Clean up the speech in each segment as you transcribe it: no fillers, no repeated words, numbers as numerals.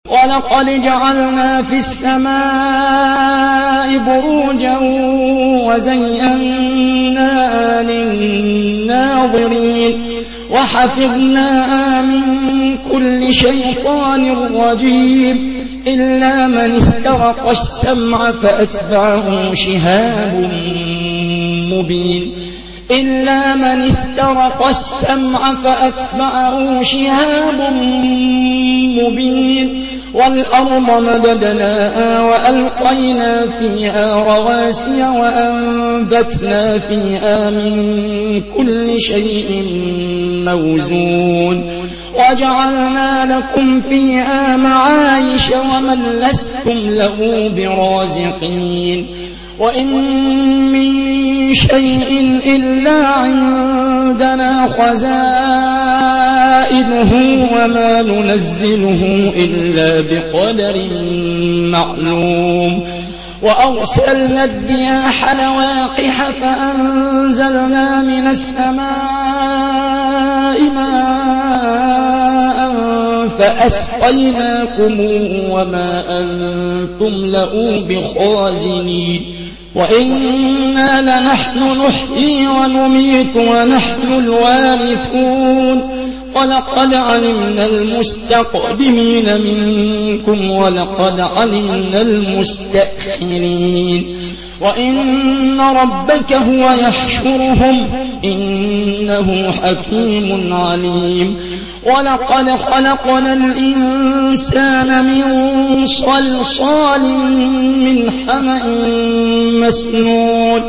ولقد جعلنا في السماء بروجا وزيناها للناظرين وحفظناها من كل شيطان رجيم إلا من استرق السمع فأتبعه شهاب مبين إلا من استرق السمع فأتبعه شهاب مبين والأرض مددناها وألقينا فيها رواسي وأنبتنا فيها من كل شيء موزون وجعلنا لكم فيها معايش ومن لستم له برازقين وإن من شيء إلا عندنا خزائنه وما ننزله إلا بقدر معلوم وأرسلنا الرياح لواقح فأنزلنا من السماء ماء فأسقيناكم وما أنتم له بخازنين وإنا لنحن نحيي ونميت ونحن الوارثون ولقد علمنا المستقدمين منكم ولقد علمنا المستأخرين وإن ربك هو يحشرهم إنه حكيم عليم ولقد خلقنا الإنسان من صلصال من حمأ مسنون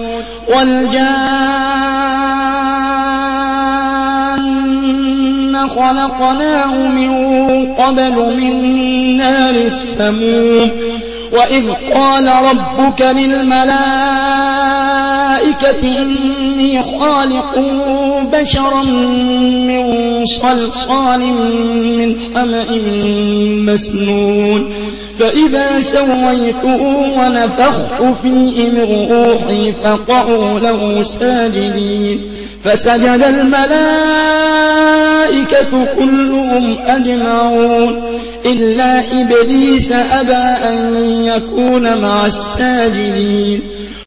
والجان خلقناه من قبل من نار السموم وإذ قال ربك للملائكة إني خالق بشرا من صلصال من حمأ مسنون فإذا سويته ونفخت فيه من روحي فقعوا له ساجدين فسجد الملائكة كلهم أجمعون إلا إبليس أبى أن يكون مع الساجدين